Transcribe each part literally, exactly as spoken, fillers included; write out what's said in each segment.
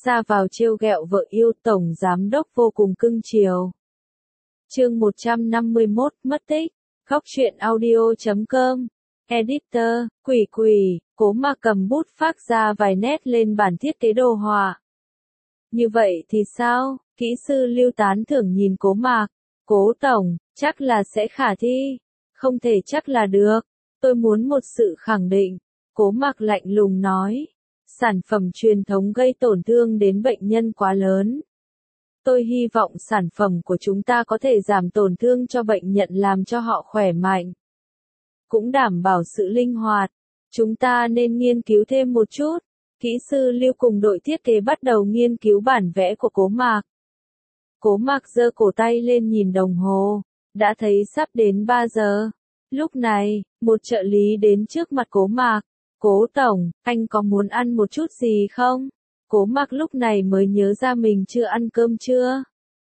ra vào trêu ghẹo vợ yêu, tổng giám đốc vô cùng cưng chiều. Chương một trăm năm mươi mốt, mất tích. Góc truyện audio chấm com. Editor, Quỷ Quỷ, Cố Mạc cầm bút phác ra vài nét lên bản thiết kế đồ họa. Như vậy thì sao? Kỹ sư Lưu tán thưởng nhìn Cố Mạc. Cố tổng, chắc là sẽ khả thi. Không thể chắc là được. Tôi muốn một sự khẳng định. Cố Mạc lạnh lùng nói. Sản phẩm truyền thống gây tổn thương đến bệnh nhân quá lớn. Tôi hy vọng sản phẩm của chúng ta có thể giảm tổn thương cho bệnh nhân, làm cho họ khỏe mạnh. Cũng đảm bảo sự linh hoạt. Chúng ta nên nghiên cứu thêm một chút. Kỹ sư Lưu cùng đội thiết kế bắt đầu nghiên cứu bản vẽ của Cố Mạc. Cố Mạc giơ cổ tay lên nhìn đồng hồ. Đã thấy sắp đến ba giờ. Lúc này, một trợ lý đến trước mặt Cố Mạc. Cố tổng, anh có muốn ăn một chút gì không? Cố Mạc lúc này mới nhớ ra mình chưa ăn cơm trưa.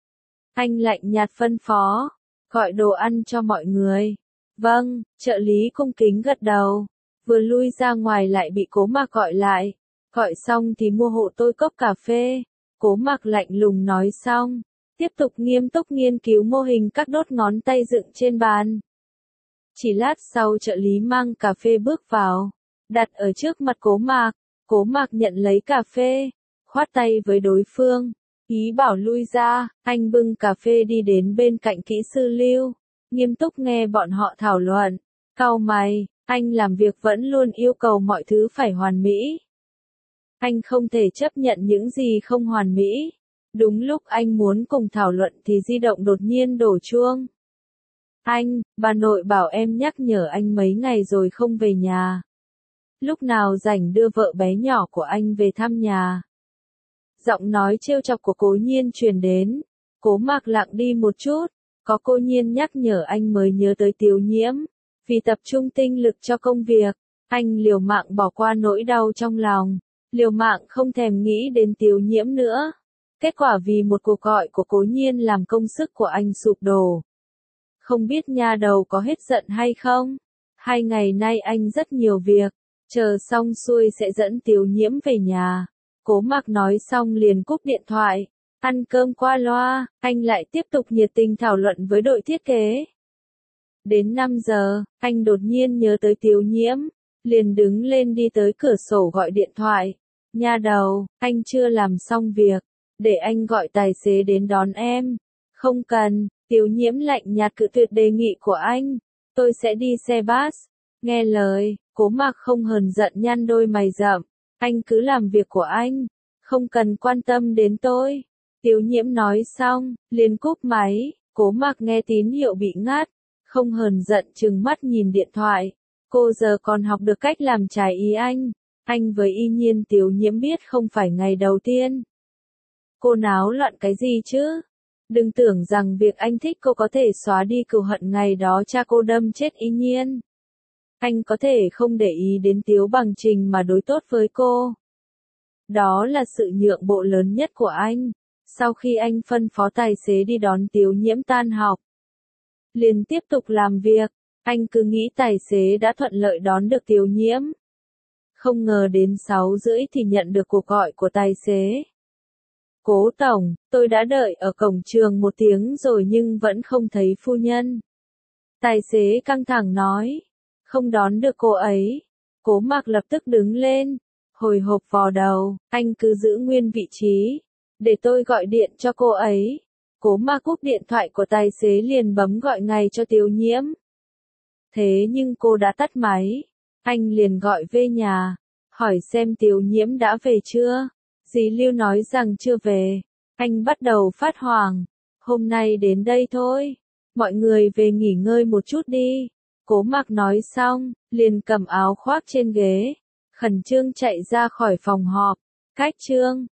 Anh lạnh nhạt phân phó. Gọi đồ ăn cho mọi người. Vâng, trợ lý cung kính gật đầu. Vừa lui ra ngoài lại bị Cố Mạc gọi lại. Gọi xong thì mua hộ tôi cốc cà phê. Cố Mạc lạnh lùng nói xong. Tiếp tục nghiêm túc nghiên cứu mô hình các đốt ngón tay dựng trên bàn. Chỉ lát sau trợ lý mang cà phê bước vào. Đặt ở trước mặt Cố Mạc. Cố Mạc nhận lấy cà phê. Khoát tay với đối phương. Ý bảo lui ra. Anh bưng cà phê đi đến bên cạnh kỹ sư Lưu. Nghiêm túc nghe bọn họ thảo luận. Cau mày. Anh làm việc vẫn luôn yêu cầu mọi thứ phải hoàn mỹ. Anh không thể chấp nhận những gì không hoàn mỹ. Đúng lúc anh muốn cùng thảo luận thì di động đột nhiên đổ chuông. Anh, bà nội bảo em nhắc nhở anh mấy ngày rồi không về nhà. Lúc nào rảnh đưa vợ bé nhỏ của anh về thăm nhà. Giọng nói trêu chọc của Cố Nhiên truyền đến. Cố Mạc lặng đi một chút. Có cô Nhiên nhắc nhở anh mới nhớ tới Tiểu Nhiễm. Vì tập trung tinh lực cho công việc, anh liều mạng bỏ qua nỗi đau trong lòng. Liều mạng không thèm nghĩ đến Tiểu Nhiễm nữa. Kết quả vì một cuộc gọi của Cố Nhiên làm công sức của anh sụp đổ. Không biết nha đầu có hết giận hay không? Hai ngày nay anh rất nhiều việc. Chờ xong xuôi sẽ dẫn Tiểu Nhiễm về nhà. Cố Mạc nói xong liền cúp điện thoại. Ăn cơm qua loa, anh lại tiếp tục nhiệt tình thảo luận với đội thiết kế. Đến năm giờ, anh đột nhiên nhớ tới Tiểu Nhiễm. Liền đứng lên đi tới cửa sổ gọi điện thoại. Nha đầu, anh chưa làm xong việc. Để anh gọi tài xế đến đón em. Không cần, Tiểu Nhiễm lạnh nhạt cự tuyệt đề nghị của anh. Tôi sẽ đi xe bus. Nghe lời, Cố Mạc không hờn giận nhăn đôi mày rậm. Anh cứ làm việc của anh. Không cần quan tâm đến tôi. Tiểu Nhiễm nói xong, liền cúp máy. Cố Mạc nghe tín hiệu bị ngắt. Không hờn giận trừng mắt nhìn điện thoại. Cô giờ còn học được cách làm trái ý anh. Anh với y nhiên Tiểu Nhiễm biết không phải ngày đầu tiên. Cô náo loạn cái gì chứ? Đừng tưởng rằng việc anh thích cô có thể xóa đi cừu hận ngày đó cha cô đâm chết y nhiên. Anh có thể không để ý đến Tiếu Bằng Trình mà đối tốt với cô. Đó là sự nhượng bộ lớn nhất của anh. Sau khi anh phân phó tài xế đi đón Tiểu Nhiễm tan học. Liền tiếp tục làm việc. Anh cứ nghĩ tài xế đã thuận lợi đón được Tiểu Nhiễm. Không ngờ đến sáu rưỡi thì nhận được cuộc gọi của tài xế. Cố tổng, tôi đã đợi ở cổng trường một tiếng rồi nhưng vẫn không thấy phu nhân. Tài xế căng thẳng nói. Không đón được cô ấy. Cố Mạc lập tức đứng lên. Hồi hộp vò đầu, anh cứ giữ nguyên vị trí. Để tôi gọi điện cho cô ấy. Cố Mạc cúp điện thoại của tài xế liền bấm gọi ngay cho Tiểu Nhiễm. Thế nhưng cô đã tắt máy. Anh liền gọi về nhà. Hỏi xem Tiểu Nhiễm đã về chưa. Dì Lưu nói rằng chưa về. Anh bắt đầu phát hoảng. Hôm nay đến đây thôi. Mọi người về nghỉ ngơi một chút đi. Cố Mạc nói xong, liền cầm áo khoác trên ghế. Khẩn trương chạy ra khỏi phòng họp. Cách chương.